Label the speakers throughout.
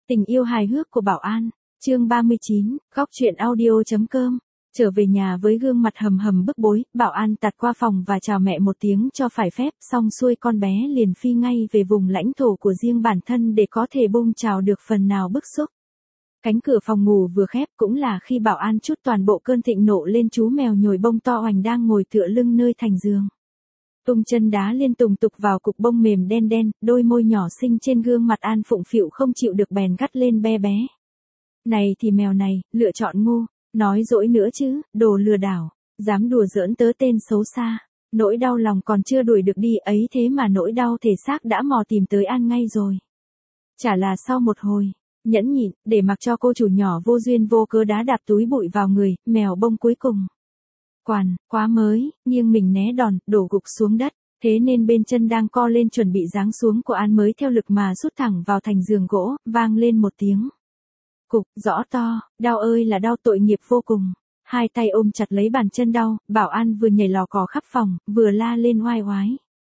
Speaker 1: Tình yêu hài hước của Bảo An, chương 39, góc truyện audio.com. Trở về nhà với gương mặt hầm hầm bức bối, Bảo An tạt qua phòng và chào mẹ một tiếng cho phải phép, xong xuôi con bé liền phi ngay về vùng lãnh thổ của riêng bản thân để có thể bông chào được phần nào bức xúc. Cánh cửa phòng ngủ vừa khép cũng là khi Bảo An trút toàn bộ cơn thịnh nộ lên chú mèo nhồi bông to oành đang ngồi tựa lưng nơi thành giường. Tung chân đá liên tùng tục vào cục bông mềm đen đen, đôi môi nhỏ xinh trên gương mặt An phụng phịu không chịu được bèn gắt lên be bé. Này thì mèo này, lựa chọn ngu, nói dỗi nữa chứ, đồ lừa đảo, dám đùa giỡn tớ tên xấu xa. Nỗi đau lòng còn chưa đuổi được đi ấy thế mà nỗi đau thể xác đã mò tìm tới An ngay rồi. Chả là sau một hồi nhẫn nhịn, để mặc cho cô chủ nhỏ vô duyên vô cớ đá đạp túi bụi vào người, mèo bông cuối cùng quá mới, nghiêng mình né đòn, đổ gục xuống đất, thế nên bên chân đang co lên chuẩn bị giáng xuống của An mới theo lực mà sút thẳng vào thành giường gỗ, vang lên một tiếng. Cục, rõ to, đau ơi là đau tội nghiệp vô cùng. Hai tay ôm chặt lấy bàn chân đau, Bảo An vừa nhảy lò cò khắp phòng, vừa la lên oai oái.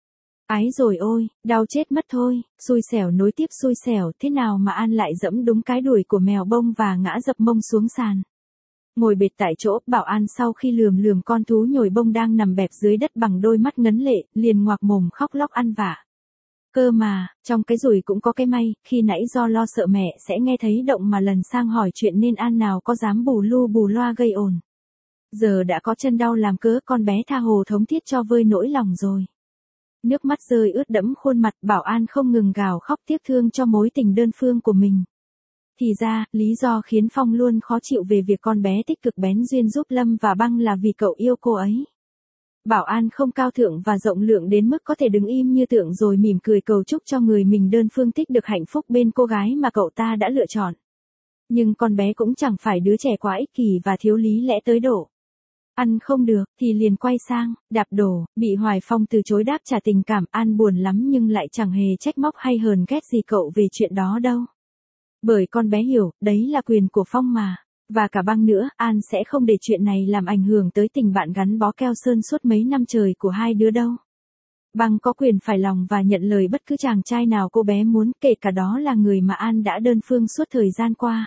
Speaker 1: Ái rồi ôi, đau chết mất thôi, xui xẻo nối tiếp xui xẻo, thế nào mà An lại dẫm đúng cái đuôi của mèo bông và ngã dập mông xuống sàn. Ngồi bệt tại chỗ, Bảo An sau khi lườm lườm con thú nhồi bông đang nằm bẹp dưới đất bằng đôi mắt ngấn lệ, liền ngoạc mồm khóc lóc ăn vạ. Cơ mà, trong cái rủi cũng có cái may, khi nãy do lo sợ mẹ sẽ nghe thấy động mà lần sang hỏi chuyện nên An nào có dám bù lu bù loa gây ồn. Giờ đã có chân đau làm cớ, con bé tha hồ thống thiết cho vơi nỗi lòng rồi. Nước mắt rơi ướt đẫm khuôn mặt, Bảo An không ngừng gào khóc tiếc thương cho mối tình đơn phương của mình. Thì ra, lý do khiến Phong luôn khó chịu về việc con bé tích cực bén duyên giúp Lâm và Băng là vì cậu yêu cô ấy. Bảo An không cao thượng và rộng lượng đến mức có thể đứng im như tượng rồi mỉm cười cầu chúc cho người mình đơn phương thích được hạnh phúc bên cô gái mà cậu ta đã lựa chọn. Nhưng con bé cũng chẳng phải đứa trẻ quá ích kỷ và thiếu lý lẽ tới độ. Ăn không được thì liền quay sang, đạp đổ, bị Hoài Phong từ chối đáp trả tình cảm. An buồn lắm nhưng lại chẳng hề trách móc hay hờn ghét gì cậu về chuyện đó đâu. Bởi con bé hiểu, đấy là quyền của Phong mà. Và cả Băng nữa, An sẽ không để chuyện này làm ảnh hưởng tới tình bạn gắn bó keo sơn suốt mấy năm trời của hai đứa đâu. Băng có quyền phải lòng và nhận lời bất cứ chàng trai nào cô bé muốn, kể cả đó là người mà An đã đơn phương suốt thời gian qua.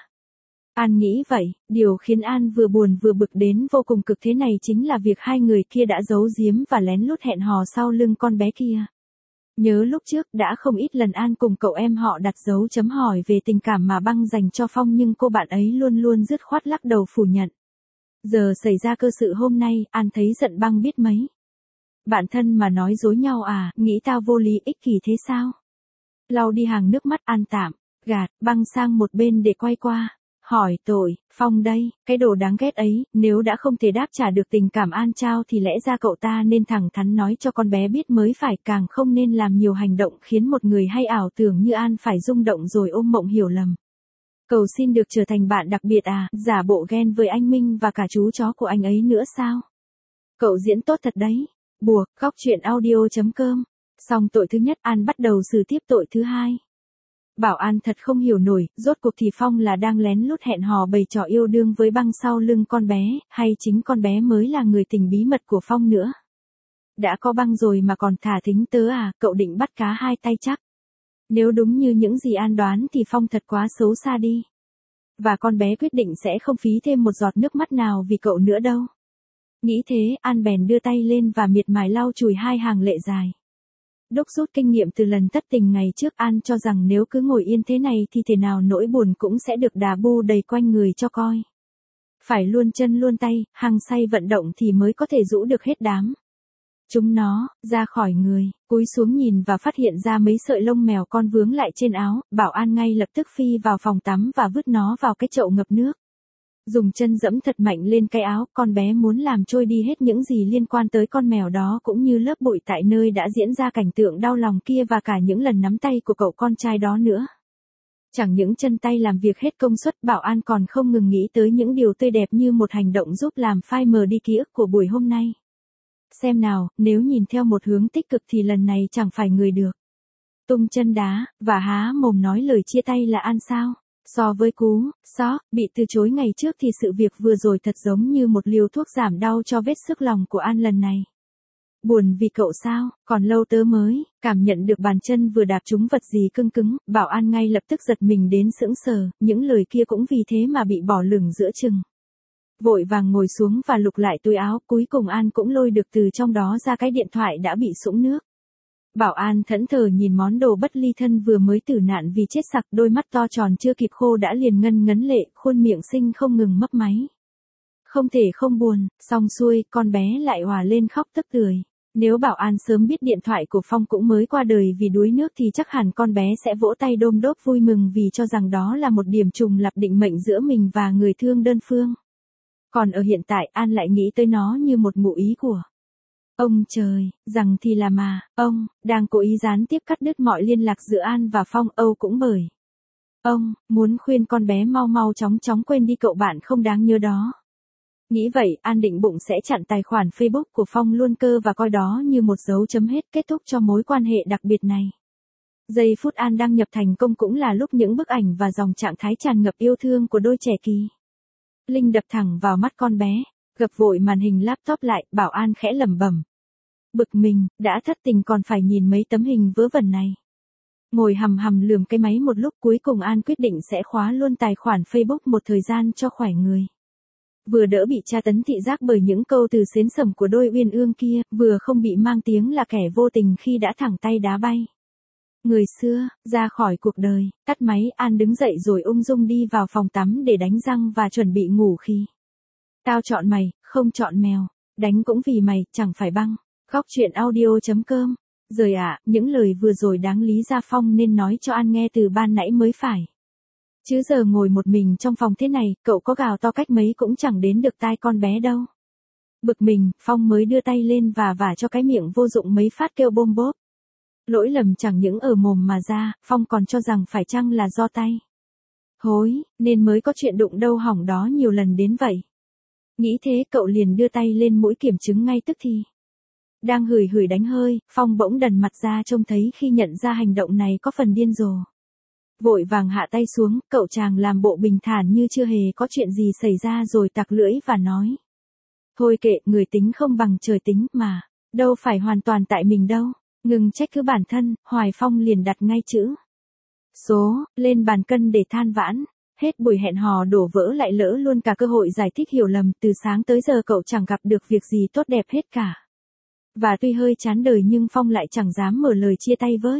Speaker 1: An nghĩ vậy, điều khiến An vừa buồn vừa bực đến vô cùng cực thế này chính là việc hai người kia đã giấu giếm và lén lút hẹn hò sau lưng con bé kia. Nhớ lúc trước đã không ít lần An cùng cậu em họ đặt dấu chấm hỏi về tình cảm mà Băng dành cho Phong nhưng cô bạn ấy luôn luôn dứt khoát lắc đầu phủ nhận. Giờ xảy ra cơ sự hôm nay, An thấy giận Băng biết mấy. Bạn thân mà nói dối nhau à, nghĩ tao vô lý ích kỷ thế sao? Lau đi hàng nước mắt An tạm gạt Băng sang một bên để quay qua. Hỏi tội, Phong đây, cái đồ đáng ghét ấy, nếu đã không thể đáp trả được tình cảm An trao thì lẽ ra cậu ta nên thẳng thắn nói cho con bé biết mới phải, càng không nên làm nhiều hành động khiến một người hay ảo tưởng như An phải rung động rồi ôm mộng hiểu lầm. Cầu xin được trở thành bạn đặc biệt à, giả bộ ghen với anh Minh và cả chú chó của anh ấy nữa sao? Cậu diễn tốt thật đấy. Buộc, góc truyện audio.com. Xong tội thứ nhất, An bắt đầu xử tiếp tội thứ hai. Bảo An thật không hiểu nổi, rốt cuộc thì Phong là đang lén lút hẹn hò bày trò yêu đương với Băng sau lưng con bé, hay chính con bé mới là người tình bí mật của Phong nữa. Đã có Băng rồi mà còn thả thính tớ à, cậu định bắt cá hai tay chắc. Nếu đúng như những gì An đoán thì Phong thật quá xấu xa đi. Và con bé quyết định sẽ không phí thêm một giọt nước mắt nào vì cậu nữa đâu. Nghĩ thế, An bèn đưa tay lên và miệt mài lau chùi hai hàng lệ dài. Đúc rút kinh nghiệm từ lần thất tình ngày trước, An cho rằng nếu cứ ngồi yên thế này thì thể nào nỗi buồn cũng sẽ được đà bu đầy quanh người cho coi. Phải luôn chân luôn tay, hăng say vận động thì mới có thể rũ được hết đám chúng nó ra khỏi người. Cúi xuống nhìn và phát hiện ra mấy sợi lông mèo con vướng lại trên áo, Bảo An ngay lập tức phi vào phòng tắm và vứt nó vào cái chậu ngập nước. Dùng chân dẫm thật mạnh lên cái áo, con bé muốn làm trôi đi hết những gì liên quan tới con mèo đó cũng như lớp bụi tại nơi đã diễn ra cảnh tượng đau lòng kia và cả những lần nắm tay của cậu con trai đó nữa. Chẳng những chân tay làm việc hết công suất, Bảo An còn không ngừng nghĩ tới những điều tươi đẹp như một hành động giúp làm phai mờ đi ký ức của buổi hôm nay. Xem nào, nếu nhìn theo một hướng tích cực thì lần này chẳng phải người được tung chân đá và há mồm nói lời chia tay là An sao? So với cú sót bị từ chối ngày trước thì sự việc vừa rồi thật giống như một liều thuốc giảm đau cho vết sức lòng của An lần này. Buồn vì cậu sao, còn lâu tớ mới, cảm nhận được bàn chân vừa đạp trúng vật gì cứng cứng, Bảo An ngay lập tức giật mình đến sững sờ, những lời kia cũng vì thế mà bị bỏ lửng giữa chừng. Vội vàng ngồi xuống và lục lại túi áo, cuối cùng An cũng lôi được từ trong đó ra cái điện thoại đã bị sũng nước. Bảo An thẫn thờ nhìn món đồ bất ly thân vừa mới tử nạn vì chết sặc, đôi mắt to tròn chưa kịp khô đã liền ngân ngấn lệ, khuôn miệng xinh không ngừng mấp máy. Không thể không buồn, xong xuôi, con bé lại òa lên khóc tức tưởi. Nếu Bảo An sớm biết điện thoại của Phong cũng mới qua đời vì đuối nước thì chắc hẳn con bé sẽ vỗ tay đôm đốp vui mừng vì cho rằng đó là một điểm trùng lập định mệnh giữa mình và người thương đơn phương. Còn ở hiện tại An lại nghĩ tới nó như một ngụ ý của ông trời, rằng thì là mà, ông, đang cố ý gián tiếp cắt đứt mọi liên lạc giữa An và Phong, Âu cũng bởi. Ông, muốn khuyên con bé mau mau chóng chóng quên đi cậu bạn không đáng nhớ đó. Nghĩ vậy, An định bụng sẽ chặn tài khoản Facebook của Phong luôn cơ và coi đó như một dấu chấm hết kết thúc cho mối quan hệ đặc biệt này. Giây phút An đăng nhập thành công cũng là lúc những bức ảnh và dòng trạng thái tràn ngập yêu thương của đôi trẻ kỳ. Linh đập thẳng vào mắt con bé, gập vội màn hình laptop lại, Bảo An khẽ lẩm bẩm. Bực mình, đã thất tình còn phải nhìn mấy tấm hình vớ vẩn này. Ngồi hầm hầm lườm cái máy một lúc cuối cùng An quyết định sẽ khóa luôn tài khoản Facebook một thời gian cho khỏe người. Vừa đỡ bị tra tấn thị giác bởi những câu từ xến xẩm của đôi uyên ương kia, vừa không bị mang tiếng là kẻ vô tình khi đã thẳng tay đá bay. Người xưa, ra khỏi cuộc đời, tắt máy An đứng dậy rồi ung dung đi vào phòng tắm để đánh răng và chuẩn bị ngủ khi. Tao chọn mày, không chọn mèo, đánh cũng vì mày, chẳng phải băng. Góc chuyện audio.com. Rồi những lời vừa rồi đáng lý ra Phong nên nói cho An nghe từ ban nãy mới phải. Chứ giờ ngồi một mình trong phòng thế này, cậu có gào to cách mấy cũng chẳng đến được tai con bé đâu. Bực mình, Phong mới đưa tay lên và vả cho cái miệng vô dụng mấy phát kêu bôm bốp. Lỗi lầm chẳng những ở mồm mà ra, Phong còn cho rằng phải chăng là do tay. Hối, nên mới có chuyện đụng đâu hỏng đó nhiều lần đến vậy. Nghĩ thế cậu liền đưa tay lên mũi kiểm chứng ngay tức thì. Đang hửi hửi đánh hơi, Phong bỗng đần mặt ra trông thấy khi nhận ra hành động này có phần điên rồ. Vội vàng hạ tay xuống, cậu chàng làm bộ bình thản như chưa hề có chuyện gì xảy ra rồi tặc lưỡi và nói. Thôi kệ, người tính không bằng trời tính mà, đâu phải hoàn toàn tại mình đâu, ngừng trách cứ bản thân, Hoài Phong liền đặt ngay chữ số lên bàn cân để than vãn. Hết buổi hẹn hò đổ vỡ lại lỡ luôn cả cơ hội giải thích hiểu lầm, từ sáng tới giờ cậu chẳng gặp được việc gì tốt đẹp hết cả. Và tuy hơi chán đời nhưng Phong lại chẳng dám mở lời chia tay với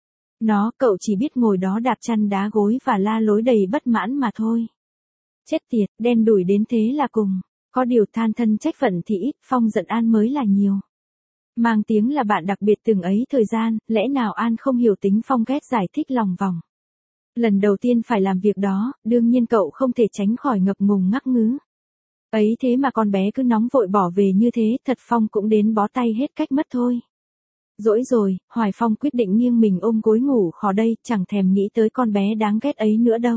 Speaker 1: nó, cậu chỉ biết ngồi đó đạp chăn đá gối và la lối đầy bất mãn mà thôi. Chết tiệt, đen đủi đến thế là cùng. Có điều than thân trách phận thì ít, Phong giận An mới là nhiều. Mang tiếng là bạn đặc biệt từng ấy thời gian, lẽ nào An không hiểu tính Phong ghét giải thích lòng vòng. Lần đầu tiên phải làm việc đó, đương nhiên cậu không thể tránh khỏi ngập ngùng ngắc ngứ. Ấy thế mà con bé cứ nóng vội bỏ về như thế, thật Phong cũng đến bó tay hết cách mất thôi. Dỗi rồi, Hoài Phong quyết định nghiêng mình ôm gối ngủ khó đây, chẳng thèm nghĩ tới con bé đáng ghét ấy nữa đâu.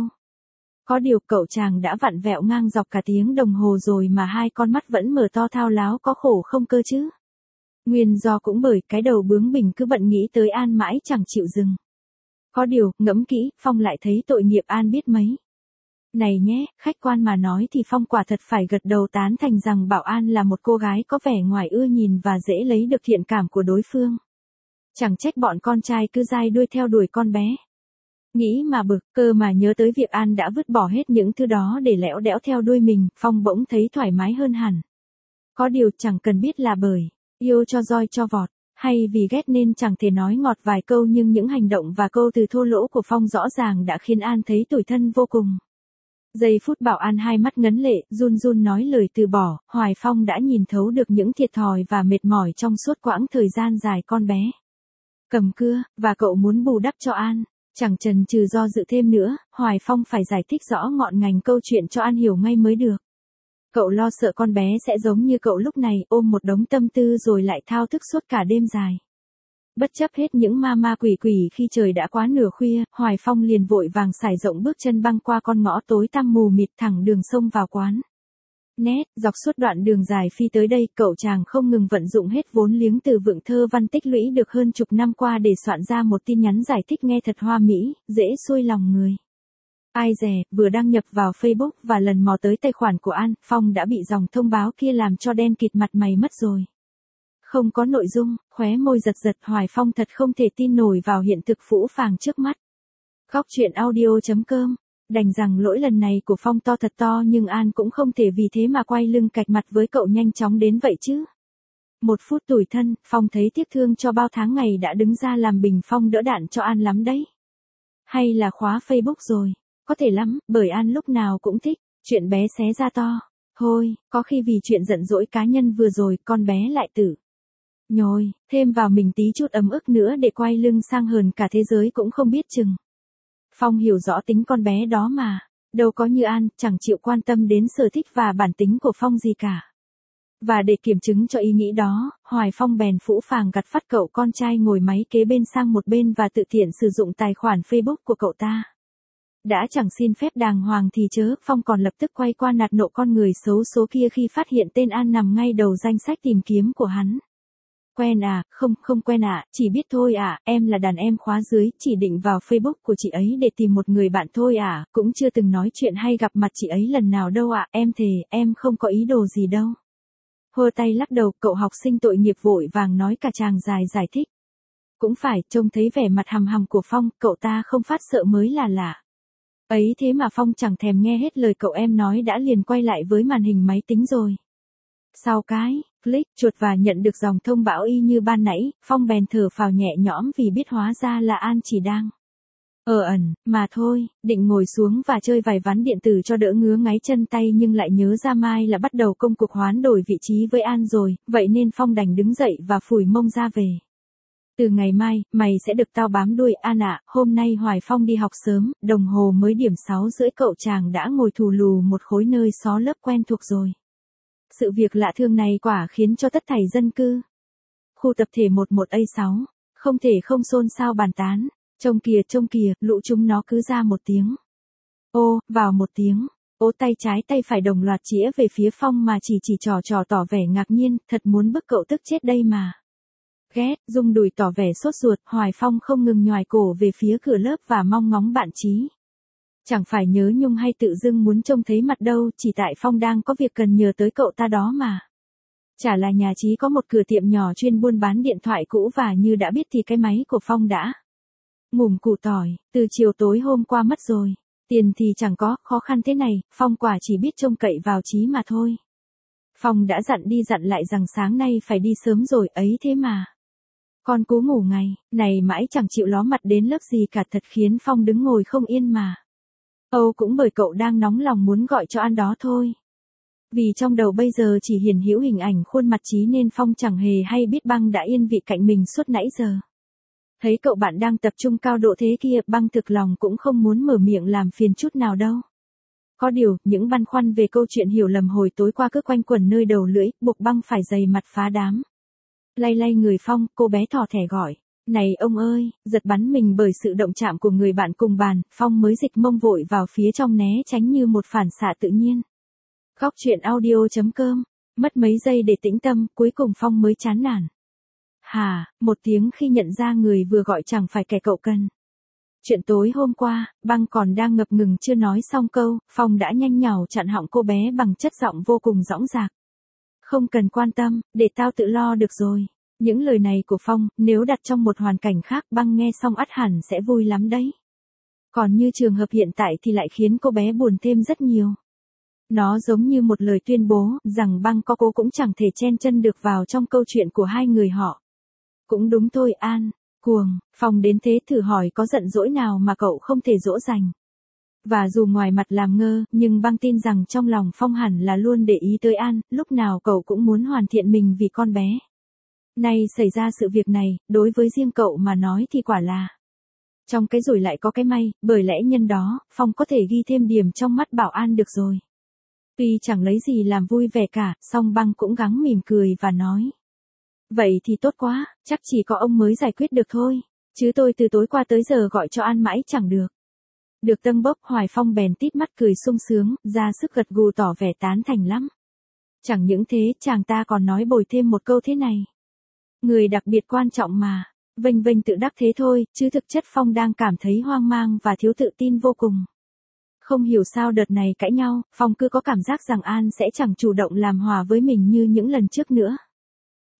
Speaker 1: Có điều cậu chàng đã vặn vẹo ngang dọc cả tiếng đồng hồ rồi mà hai con mắt vẫn mở to thao láo, có khổ không cơ chứ. Nguyên do cũng bởi cái đầu bướng bỉnh cứ bận nghĩ tới An mãi chẳng chịu dừng. Có điều, ngẫm kỹ, Phong lại thấy tội nghiệp An biết mấy. Này nhé, khách quan mà nói thì Phong quả thật phải gật đầu tán thành rằng Bảo An là một cô gái có vẻ ngoài ưa nhìn và dễ lấy được thiện cảm của đối phương. Chẳng trách bọn con trai cứ dai đuôi theo đuổi con bé. Nghĩ mà bực, cơ mà nhớ tới việc An đã vứt bỏ hết những thứ đó để lẽo đẽo theo đuôi mình, Phong bỗng thấy thoải mái hơn hẳn. Có điều chẳng cần biết là bởi yêu cho roi cho vọt, hay vì ghét nên chẳng thể nói ngọt vài câu, nhưng những hành động và câu từ thô lỗ của Phong rõ ràng đã khiến An thấy tủi thân vô cùng. Giây phút Bảo An hai mắt ngấn lệ, run run nói lời từ bỏ, Hoài Phong đã nhìn thấu được những thiệt thòi và mệt mỏi trong suốt quãng thời gian dài con bé cầm cưa, và cậu muốn bù đắp cho An. Chẳng chần chừ do dự thêm nữa, Hoài Phong phải giải thích rõ ngọn ngành câu chuyện cho An hiểu ngay mới được. Cậu lo sợ con bé sẽ giống như cậu lúc này, ôm một đống tâm tư rồi lại thao thức suốt cả đêm dài. Bất chấp hết những ma quỷ khi trời đã quá nửa khuya, Hoài Phong liền vội vàng sải rộng bước chân băng qua con ngõ tối tăm mù mịt thẳng đường sông vào quán. Dọc suốt đoạn đường dài phi tới đây, cậu chàng không ngừng vận dụng hết vốn liếng từ vựng thơ văn tích lũy được hơn chục năm qua để soạn ra một tin nhắn giải thích nghe thật hoa mỹ, dễ xuôi lòng người. Ai dè, vừa đăng nhập vào Facebook và lần mò tới tài khoản của An, Phong đã bị dòng thông báo kia làm cho đen kịt mặt mày mất rồi. Không có nội dung, khóe môi giật giật, Hoài Phong thật không thể tin nổi vào hiện thực phũ phàng trước mắt. Góc truyện audio.com. Đành rằng lỗi lần này của Phong to thật to, nhưng An cũng không thể vì thế mà quay lưng cạch mặt với cậu nhanh chóng đến vậy chứ. Một phút tủi thân, Phong thấy tiếc thương cho bao tháng ngày đã đứng ra làm bình phong đỡ đạn cho An lắm đấy. Hay là khóa Facebook rồi? Có thể lắm, bởi An lúc nào cũng thích chuyện bé xé ra to. Thôi, có khi vì chuyện giận dỗi cá nhân vừa rồi con bé lại tử nhồi thêm vào mình tí chút ấm ức nữa để quay lưng sang hờn cả thế giới cũng không biết chừng. Phong hiểu rõ tính con bé đó mà, đâu có như An, chẳng chịu quan tâm đến sở thích và bản tính của Phong gì cả. Và để kiểm chứng cho ý nghĩ đó, Hoài Phong bèn phũ phàng gặt phắt cậu con trai ngồi máy kế bên sang một bên và tự tiện sử dụng tài khoản Facebook của cậu ta. Đã chẳng xin phép đàng hoàng thì chớ, Phong còn lập tức quay qua nạt nộ con người xấu số kia khi phát hiện tên An nằm ngay đầu danh sách tìm kiếm của hắn. Quen à? Không quen ạ, chỉ biết thôi ạ, em là đàn em khóa dưới, chỉ định vào Facebook của chị ấy để tìm một người bạn thôi ạ, cũng chưa từng nói chuyện hay gặp mặt chị ấy lần nào đâu ạ, em thề, em không có ý đồ gì đâu. Hơ tay lắc đầu, cậu học sinh tội nghiệp vội vàng nói cả tràng dài giải thích. Cũng phải, trông thấy vẻ mặt hằm hằm của Phong, cậu ta không phát sợ mới là lạ. Ấy thế mà Phong chẳng thèm nghe hết lời cậu em nói đã liền quay lại với màn hình máy tính rồi. Sau cái click chuột và nhận được dòng thông báo y như ban nãy, Phong bèn thở phào nhẹ nhõm vì biết hóa ra là An chỉ đang ẩn mà thôi, định ngồi xuống và chơi vài ván điện tử cho đỡ ngứa ngáy chân tay nhưng lại nhớ ra mai là bắt đầu công cuộc hoán đổi vị trí với An rồi, vậy nên Phong đành đứng dậy và phủi mông ra về. Từ ngày mai, mày sẽ được tao bám đuôi An ạ. Hôm nay Hoài Phong đi học sớm, đồng hồ mới điểm 6:30 cậu chàng đã ngồi thù lù một khối nơi xó lớp quen thuộc rồi. Sự việc lạ thường này quả khiến cho tất thảy dân cư khu tập thể 11A6 không thể không xôn xao bàn tán. Trông kìa, lũ chúng nó cứ ra một tiếng ô, vào một tiếng ô, tay trái tay phải đồng loạt chĩa về phía Phong mà chỉ trò tỏ vẻ ngạc nhiên, thật muốn bức cậu tức chết đây mà. Ghét, rung đùi tỏ vẻ sốt ruột, Hoài Phong không ngừng nhoài cổ về phía cửa lớp và mong ngóng bạn trí. Chẳng phải nhớ nhung hay tự dưng muốn trông thấy mặt đâu, chỉ tại Phong đang có việc cần nhờ tới cậu ta đó mà. Chả là nhà Trí có một cửa tiệm nhỏ chuyên buôn bán điện thoại cũ và như đã biết thì cái máy của Phong đã ngủm củ tỏi, từ chiều tối hôm qua mất rồi. Tiền thì chẳng có, khó khăn thế này, Phong quả chỉ biết trông cậy vào Trí mà thôi. Phong đã dặn đi dặn lại rằng sáng nay phải đi sớm rồi ấy thế mà. Con cú ngủ ngày, này mãi chẳng chịu ló mặt đến lớp gì cả, thật khiến Phong đứng ngồi không yên mà. Âu cũng bởi cậu đang nóng lòng muốn gọi cho An đó thôi. Vì trong đầu bây giờ chỉ hiển hữu hình ảnh khuôn mặt Trí nên Phong chẳng hề hay biết Băng đã yên vị cạnh mình suốt nãy giờ. Thấy cậu bạn đang tập trung cao độ thế kia, Băng thực lòng cũng không muốn mở miệng làm phiền chút nào đâu. Có điều, những băn khoăn về câu chuyện hiểu lầm hồi tối qua cứ quanh quẩn nơi đầu lưỡi, buộc Băng phải dày mặt phá đám. Lay người Phong, cô bé thỏ thẻ gọi. Này ông ơi, giật bắn mình bởi sự động chạm của người bạn cùng bàn, Phong mới dịch mông vội vào phía trong né tránh như một phản xạ tự nhiên. Góc truyện audio.com. Mất mấy giây để tĩnh tâm, cuối cùng Phong mới chán nản. Một tiếng khi nhận ra người vừa gọi chẳng phải kẻ cậu cần. Chuyện tối hôm qua, Băng còn đang ngập ngừng chưa nói xong câu, Phong đã nhanh nhảu chặn họng cô bé bằng chất giọng vô cùng dõng dạc. Không cần quan tâm, để tao tự lo được rồi. Những lời này của Phong, nếu đặt trong một hoàn cảnh khác Băng nghe xong ắt hẳn sẽ vui lắm đấy. Còn như trường hợp hiện tại thì lại khiến cô bé buồn thêm rất nhiều. Nó giống như một lời tuyên bố, rằng Băng có cố cũng chẳng thể chen chân được vào trong câu chuyện của hai người họ. Cũng đúng thôi An, cuồng, Phong đến thế thử hỏi có giận dỗi nào mà cậu không thể dỗ dành. Và dù ngoài mặt làm ngơ, nhưng Băng tin rằng trong lòng Phong hẳn là luôn để ý tới An, lúc nào cậu cũng muốn hoàn thiện mình vì con bé. Nay xảy ra sự việc này, đối với riêng cậu mà nói thì quả là trong cái rồi lại có cái may, bởi lẽ nhân đó, Phong có thể ghi thêm điểm trong mắt Bảo An được rồi. Tuy chẳng lấy gì làm vui vẻ cả, song Băng cũng gắng mỉm cười và nói. Vậy thì tốt quá, chắc chỉ có ông mới giải quyết được thôi, chứ tôi từ tối qua tới giờ gọi cho An mãi chẳng được. Được tâng bốc, Hoài Phong bèn tít mắt cười sung sướng, ra sức gật gù tỏ vẻ tán thành lắm. Chẳng những thế, chàng ta còn nói bồi thêm một câu thế này. Người đặc biệt quan trọng mà, vênh tự đắc thế thôi, chứ thực chất Phong đang cảm thấy hoang mang và thiếu tự tin vô cùng. Không hiểu sao đợt này cãi nhau, Phong cứ có cảm giác rằng An sẽ chẳng chủ động làm hòa với mình như những lần trước nữa.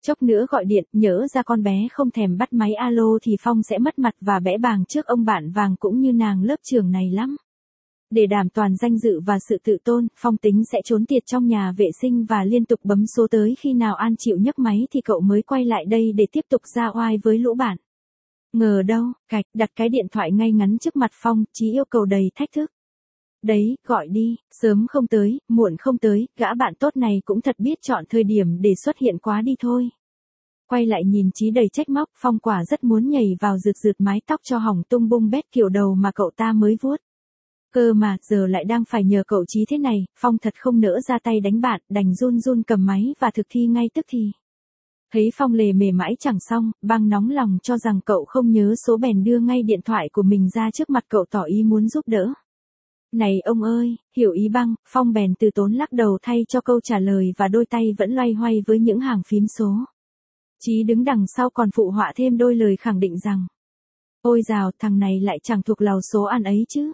Speaker 1: Chốc nữa gọi điện, nhỡ ra con bé không thèm bắt máy alo thì Phong sẽ mất mặt và bẽ bàng trước ông bạn vàng cũng như nàng lớp trưởng này lắm. Để đảm toàn danh dự và sự tự tôn, Phong tính sẽ trốn tiệt trong nhà vệ sinh và liên tục bấm số tới khi nào An chịu nhấc máy thì cậu mới quay lại đây để tiếp tục ra oai với lũ bạn. Ngờ đâu, cạch, đặt cái điện thoại ngay ngắn trước mặt Phong, Chí yêu cầu đầy thách thức. Đấy, gọi đi, sớm không tới, muộn không tới, gã bạn tốt này cũng thật biết chọn thời điểm để xuất hiện quá đi thôi. Quay lại nhìn Chí đầy trách móc, Phong quả rất muốn nhảy vào rượt rượt mái tóc cho hỏng tung bung bét kiểu đầu mà cậu ta mới vuốt. Cơ mà, giờ lại đang phải nhờ cậu Chí thế này, Phong thật không nỡ ra tay đánh bạn, đành run run cầm máy và thực thi ngay tức thì. Thấy Phong lề mề mãi chẳng xong, Băng nóng lòng cho rằng cậu không nhớ số bèn đưa ngay điện thoại của mình ra trước mặt cậu tỏ ý muốn giúp đỡ. Này ông ơi, hiểu ý Băng, Phong bèn từ tốn lắc đầu thay cho câu trả lời và đôi tay vẫn loay hoay với những hàng phím số. Chí đứng đằng sau còn phụ họa thêm đôi lời khẳng định rằng: ôi dào, thằng này lại chẳng thuộc lào số An ấy chứ.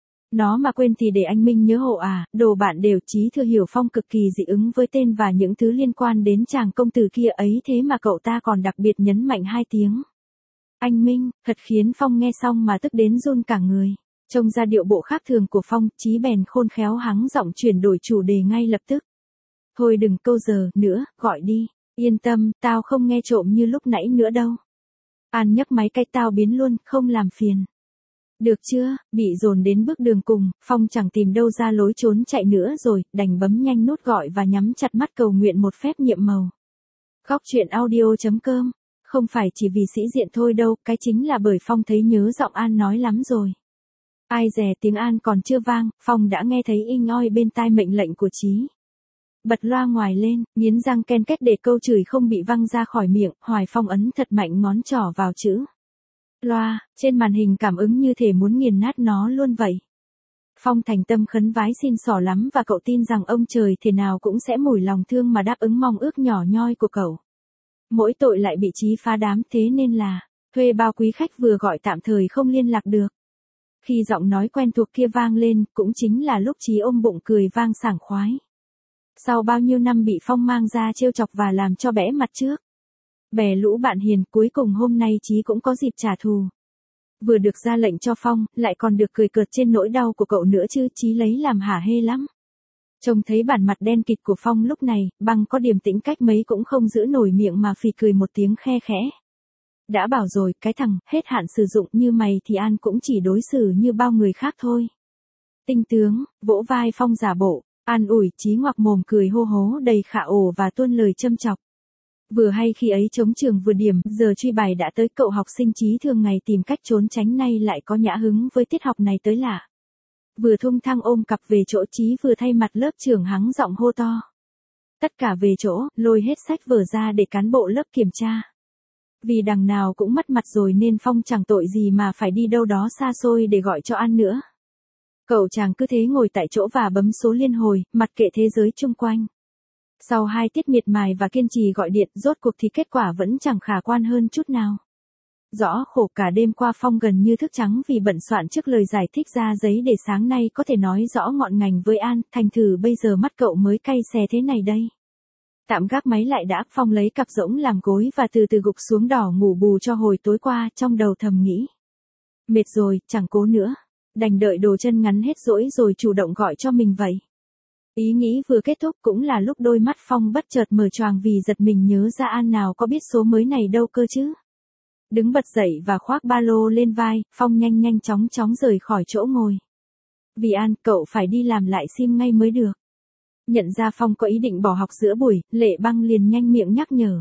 Speaker 1: Nó mà quên thì để anh Minh nhớ hộ à, đồ bạn đều. Chí thừa hiểu Phong cực kỳ dị ứng với tên và những thứ liên quan đến chàng công tử kia ấy, thế mà cậu ta còn đặc biệt nhấn mạnh 2 tiếng. Anh Minh, thật khiến Phong nghe xong mà tức đến run cả người. Trông ra điệu bộ khác thường của Phong, Chí bèn khôn khéo hắng giọng chuyển đổi chủ đề ngay lập tức. Thôi đừng câu giờ nữa, gọi đi. Yên tâm, tao không nghe trộm như lúc nãy nữa đâu. An nhấc máy cái tao biến luôn, không làm phiền. Được chưa, bị dồn đến bước đường cùng, Phong chẳng tìm đâu ra lối trốn chạy nữa rồi, đành bấm nhanh nút gọi và nhắm chặt mắt cầu nguyện một phép nhiệm màu. Góc truyện audio.com. Không phải chỉ vì sĩ diện thôi đâu, cái chính là bởi Phong thấy nhớ giọng An nói lắm rồi. Ai dè tiếng An còn chưa vang, Phong đã nghe thấy inh oi bên tai mệnh lệnh của Chí. Bật loa ngoài lên, nghiến răng ken két để câu chửi không bị văng ra khỏi miệng, Hoài Phong ấn thật mạnh ngón trỏ vào chữ loa, trên màn hình cảm ứng như thể muốn nghiền nát nó luôn vậy. Phong thành tâm khấn vái xin xỏ lắm và cậu tin rằng ông trời thế nào cũng sẽ mủi lòng thương mà đáp ứng mong ước nhỏ nhoi của cậu. Mỗi tội lại bị Chí phá đám, thế nên là thuê bao quý khách vừa gọi tạm thời không liên lạc được. Khi giọng nói quen thuộc kia vang lên, cũng chính là lúc Chí ôm bụng cười vang sảng khoái. Sau bao nhiêu năm bị Phong mang ra trêu chọc và làm cho bẽ mặt trước bè lũ bạn hiền, cuối cùng hôm nay Chí cũng có dịp trả thù. Vừa được ra lệnh cho Phong, lại còn được cười cợt trên nỗi đau của cậu nữa chứ, Chí lấy làm hả hê lắm. Trông thấy bản mặt đen kịt của Phong lúc này, Băng có điềm tĩnh cách mấy cũng không giữ nổi miệng mà phì cười một tiếng khe khẽ. Đã bảo rồi, cái thằng hết hạn sử dụng như mày thì An cũng chỉ đối xử như bao người khác thôi. Tinh tướng, vỗ vai Phong giả bộ, an ủi. Chí ngoạc mồm cười hô hố đầy khả ổ và tuôn lời châm chọc. Vừa hay khi ấy chống trường vừa điểm, giờ truy bài đã tới, cậu học sinh Chí thường ngày tìm cách trốn tránh nay lại có nhã hứng với tiết học này tới lạ. Vừa thung thang ôm cặp về chỗ, Chí vừa thay mặt lớp trưởng hắng giọng hô to. Tất cả về chỗ, lôi hết sách vở ra để cán bộ lớp kiểm tra. Vì đằng nào cũng mất mặt rồi nên Phong chẳng tội gì mà phải đi đâu đó xa xôi để gọi cho An nữa. Cậu chàng cứ thế ngồi tại chỗ và bấm số liên hồi, mặc kệ thế giới chung quanh. Sau 2 tiết miệt mài và kiên trì gọi điện, rốt cuộc thì kết quả vẫn chẳng khả quan hơn chút nào. Rõ khổ cả đêm qua Phong gần như thức trắng vì bận soạn trước lời giải thích ra giấy để sáng nay có thể nói rõ ngọn ngành với An, thành thử bây giờ mắt cậu mới cay xè thế này đây. Tạm gác máy lại đã, Phong lấy cặp rỗng làm gối và từ từ gục xuống đỏ ngủ bù cho hồi tối qua, trong đầu thầm nghĩ. Mệt rồi, chẳng cố nữa. Đành đợi đồ chân ngắn hết dỗi rồi chủ động gọi cho mình vậy. Ý nghĩ vừa kết thúc cũng là lúc đôi mắt Phong bất chợt mở choàng vì giật mình nhớ ra An nào có biết số mới này đâu cơ chứ. Đứng bật dậy và khoác ba lô lên vai, Phong nhanh chóng rời khỏi chỗ ngồi. Vì An, cậu phải đi làm lại sim ngay mới được. Nhận ra Phong có ý định bỏ học giữa buổi, Lệ Băng liền nhanh miệng nhắc nhở.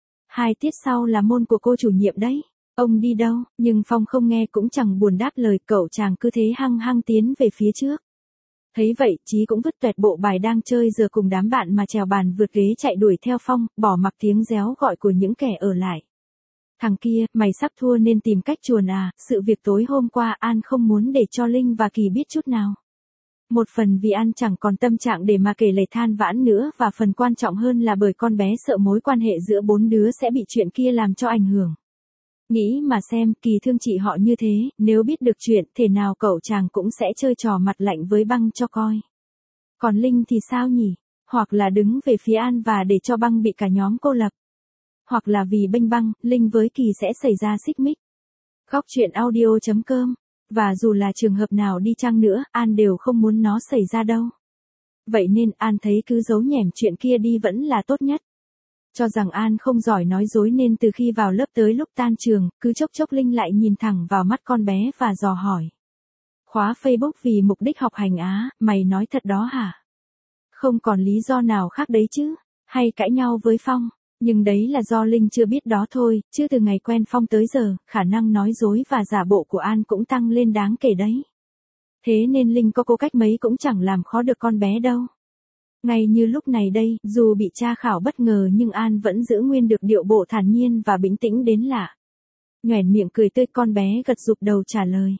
Speaker 1: 2 tiết sau là môn của cô chủ nhiệm đấy. Ông đi đâu? Nhưng Phong không nghe cũng chẳng buồn đáp lời, cậu chàng cứ thế hăng tiến về phía trước. Thấy vậy, Chí cũng vứt tuẹt bộ bài đang chơi giờ cùng đám bạn mà trèo bàn vượt ghế chạy đuổi theo Phong, bỏ mặc tiếng réo gọi của những kẻ ở lại. Thằng kia, mày sắp thua nên tìm cách chuồn à, sự việc tối hôm qua An không muốn để cho Linh và Kỳ biết chút nào. Một phần vì An chẳng còn tâm trạng để mà kể lể than vãn nữa, và phần quan trọng hơn là bởi con bé sợ mối quan hệ giữa 4 đứa sẽ bị chuyện kia làm cho ảnh hưởng. Nghĩ mà xem, Kỳ thương chị họ như thế, nếu biết được chuyện, thể nào cậu chàng cũng sẽ chơi trò mặt lạnh với Băng cho coi. Còn Linh thì sao nhỉ? Hoặc là đứng về phía An và để cho Băng bị cả nhóm cô lập. hoặc là vì bênh băng, Linh với Kỳ sẽ xảy ra xích mích. Góc chuyện audio.com. Và dù là trường hợp nào đi chăng nữa, An đều không muốn nó xảy ra đâu. Vậy nên An thấy cứ giấu nhẻm chuyện kia đi vẫn là tốt nhất. Cho rằng An không giỏi nói dối nên từ khi vào lớp tới lúc tan trường, cứ chốc chốc Linh lại nhìn thẳng vào mắt con bé và dò hỏi. Khóa Facebook vì mục đích học hành á, mày nói thật đó hả? Không còn lý do nào khác đấy chứ, hay cãi nhau với Phong, nhưng đấy là do Linh chưa biết đó thôi, chứ từ ngày quen Phong tới giờ, khả năng nói dối và giả bộ của An cũng tăng lên đáng kể đấy. Thế nên Linh có cố cách mấy cũng chẳng làm khó được con bé đâu. Ngay như lúc này đây, dù bị tra khảo bất ngờ nhưng An vẫn giữ nguyên được điệu bộ thản nhiên và bình tĩnh đến lạ. Nhoẻn miệng cười tươi, con bé gật gục đầu trả lời.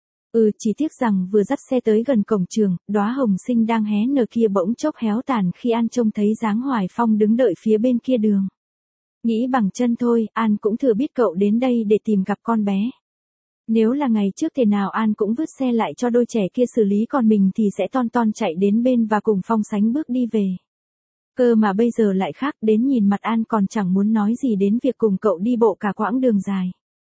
Speaker 1: Chỉ tiếc rằng vừa dắt xe tới gần cổng trường, đóa hồng sinh đang hé nở kia bỗng chốc héo tàn khi An trông thấy dáng Hoài Phong đứng đợi phía bên kia đường. Nghĩ bằng chân thôi, An cũng thừa biết cậu đến đây để tìm gặp con bé. Nếu là ngày trước thế nào An cũng vứt xe lại cho đôi trẻ kia xử lý, còn mình thì sẽ ton ton chạy đến bên và cùng Phong sánh bước đi về. Cơ mà bây giờ lại khác, đến nhìn mặt An còn chẳng muốn nói gì đến việc cùng cậu đi bộ cả quãng đường dài.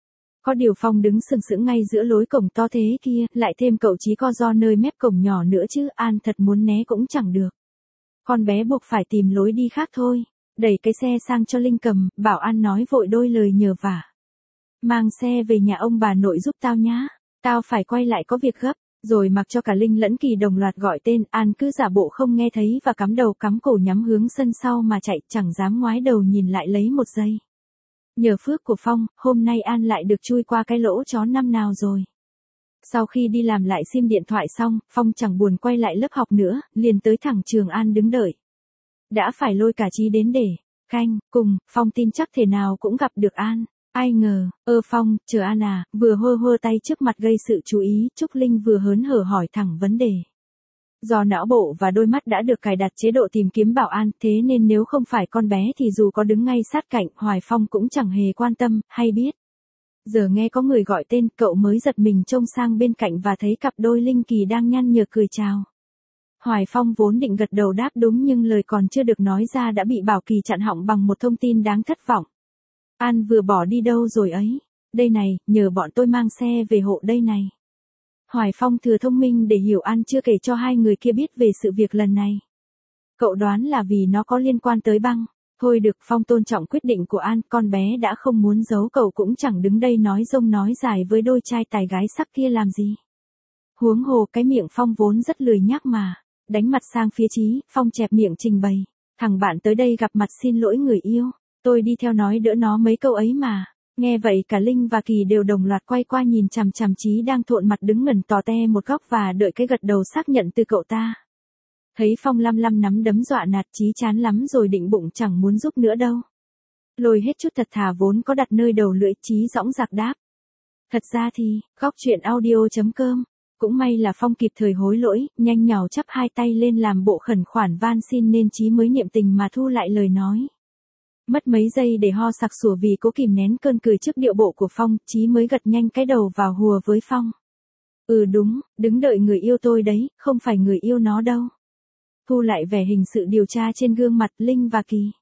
Speaker 1: Có điều Phong đứng sừng sững ngay giữa lối cổng to thế kia, lại thêm cậu chí co ro nơi mép cổng nhỏ nữa chứ, An thật muốn né cũng chẳng được. Con bé buộc phải tìm lối đi khác thôi. Đẩy cái xe sang cho Linh cầm, bảo An nói vội đôi lời nhờ vả. Mang xe về nhà ông bà nội giúp tao nhá. Tao phải quay lại có việc gấp. Rồi mặc cho cả Linh lẫn Kỳ đồng loạt gọi tên, An cứ giả bộ không nghe thấy và cắm đầu cắm cổ nhắm hướng sân sau mà chạy, chẳng dám ngoái đầu nhìn lại lấy một giây. Nhờ phước của Phong, hôm nay An lại được chui qua cái lỗ chó năm nào rồi. Sau khi đi làm lại sim điện thoại xong, Phong chẳng buồn quay lại lớp học nữa, liền tới thẳng trường An đứng đợi. Đã phải lôi cả Chí đến để canh cùng, Phong tin chắc thể nào cũng gặp được An. Ai ngờ, Phong, chờ An à, vừa hơ hơ tay trước mặt gây sự chú ý, Trúc Linh vừa hớn hở hỏi thẳng vấn đề. Do não bộ và đôi mắt đã được cài đặt chế độ tìm kiếm bảo An, thế nên nếu không phải con bé thì dù có đứng ngay sát cạnh, Hoài Phong cũng chẳng hề quan tâm, hay biết. Giờ nghe có người gọi tên, cậu mới giật mình trông sang bên cạnh và thấy cặp đôi Linh Kỳ đang nhăn nhở cười chào. Hoài Phong vốn định gật đầu đáp đúng nhưng lời còn chưa được nói ra đã bị Bảo Kỳ chặn họng bằng một thông tin đáng thất vọng. An vừa bỏ đi đâu rồi ấy? Đây này, nhờ bọn tôi mang xe về hộ đây này. Hoài Phong thừa thông minh để hiểu An chưa kể cho hai người kia biết về sự việc lần này. Cậu đoán là vì nó có liên quan tới băng. Thôi được, Phong tôn trọng quyết định của An, con bé đã không muốn giấu cậu cũng chẳng đứng đây nói dông nói dài với đôi trai tài gái sắc kia làm gì. Huống hồ cái miệng Phong vốn rất lười nhác mà. Đánh mặt sang phía Chí, Phong chẹp miệng trình bày. Thằng bạn tới đây gặp mặt xin lỗi người yêu. Tôi đi theo nói đỡ nó mấy câu ấy mà. Nghe vậy cả Linh và Kỳ đều đồng loạt quay qua nhìn chằm chằm Chí đang thộn mặt đứng ngẩn tò te một góc và đợi cái gật đầu xác nhận từ cậu ta. Thấy Phong lăm lăm nắm đấm dọa nạt, Chí chán lắm rồi định bụng chẳng muốn giúp nữa đâu. Lôi hết chút thật thà vốn có đặt nơi đầu lưỡi, Chí dõng dạc đáp. Thật ra thì, góc chuyện audio.com. Cũng may là Phong kịp thời hối lỗi, nhanh nhào chắp hai tay lên làm bộ khẩn khoản van xin nên Chí mới niệm tình mà thu lại lời nói. Mất mấy giây để ho sặc sủa vì cố kìm nén cơn cười trước điệu bộ của Phong, Chí mới gật nhanh cái đầu vào hùa với Phong. Đúng, đứng đợi người yêu tôi đấy, không phải người yêu nó đâu. Thu lại vẻ hình sự điều tra trên gương mặt Linh và Kỳ.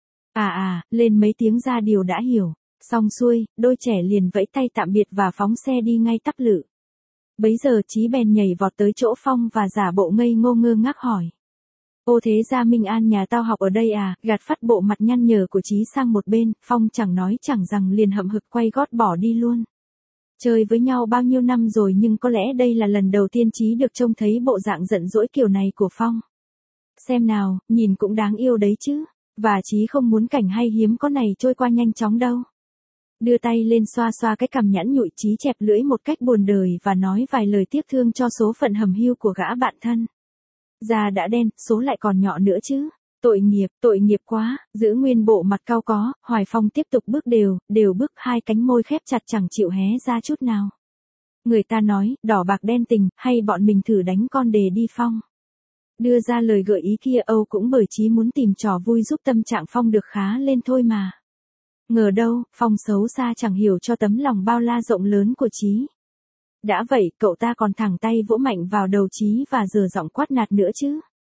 Speaker 1: Lên mấy tiếng ra điều đã hiểu. Xong xuôi, đôi trẻ liền vẫy tay tạm biệt và phóng xe đi ngay tắp lự. Bấy giờ Chí bèn nhảy vọt tới chỗ Phong và giả bộ ngây ngô ngơ ngác hỏi. Ô thế ra Minh An nhà tao học ở đây à? Gạt phát bộ mặt nhăn nhở của Chí sang một bên, Phong chẳng nói chẳng rằng liền hậm hực quay gót bỏ đi luôn. Chơi với nhau bao nhiêu năm rồi nhưng có lẽ đây là lần đầu tiên Chí được trông thấy bộ dạng giận dỗi kiểu này của Phong. Xem nào, nhìn cũng đáng yêu đấy chứ. Và Chí không muốn cảnh hay hiếm có này trôi qua nhanh chóng đâu. Đưa tay lên xoa xoa cái cằm nhẵn nhụi, Chí chẹp lưỡi một cách buồn đời và nói vài lời tiếc thương cho số phận hầm hiu của gã bạn thân. Da đã đen, số lại còn nhỏ nữa chứ. Tội nghiệp quá, giữ nguyên bộ mặt cau có, Hoài Phong tiếp tục bước đều bước, hai cánh môi khép chặt chẳng chịu hé ra chút nào. Người ta nói, đỏ bạc đen tình, hay bọn mình thử đánh con đề đi Phong. Đưa ra lời gợi ý kia cũng bởi Chí muốn tìm trò vui giúp tâm trạng Phong được khá lên thôi mà. Ngờ đâu, Phong xấu xa chẳng hiểu cho tấm lòng bao la rộng lớn của Chí. Đã vậy, cậu ta còn thẳng tay vỗ mạnh vào đầu Chí và giở giọng quát nạt nữa chứ.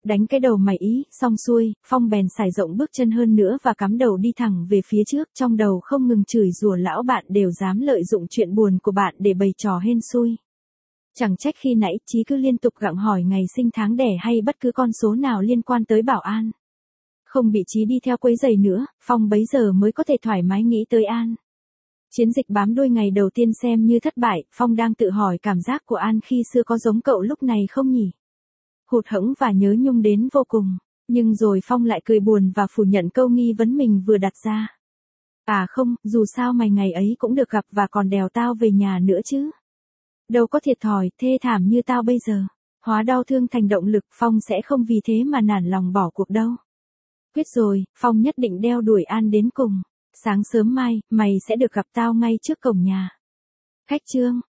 Speaker 1: Đánh cái đầu mày ý, xong xuôi, Phong bèn xài rộng bước chân hơn nữa và cắm đầu đi thẳng về phía trước, trong đầu không ngừng chửi rủa lão bạn đều dám lợi dụng chuyện buồn của bạn để bày trò hên xui. Chẳng trách khi nãy Chí cứ liên tục gặng hỏi ngày sinh tháng đẻ hay bất cứ con số nào liên quan tới Bảo An. Không bị Chí đi theo quấy rầy nữa, Phong bấy giờ mới có thể thoải mái nghĩ tới An. Chiến dịch bám đuôi ngày đầu tiên xem như thất bại, Phong đang tự hỏi cảm giác của An khi xưa có giống cậu lúc này không nhỉ? Hụt hẫng và nhớ nhung đến vô cùng, nhưng rồi Phong lại cười buồn và phủ nhận câu nghi vấn mình vừa đặt ra. À không, dù sao mày ngày ấy cũng được gặp và còn đèo tao về nhà nữa chứ. Đâu có thiệt thòi, thê thảm như tao bây giờ. Hóa đau thương thành động lực, Phong sẽ không vì thế mà nản lòng bỏ cuộc đâu. Quyết rồi, Phong nhất định đeo đuổi An đến cùng. Sáng sớm mai, mày sẽ được gặp tao ngay trước cổng nhà. Khách chương.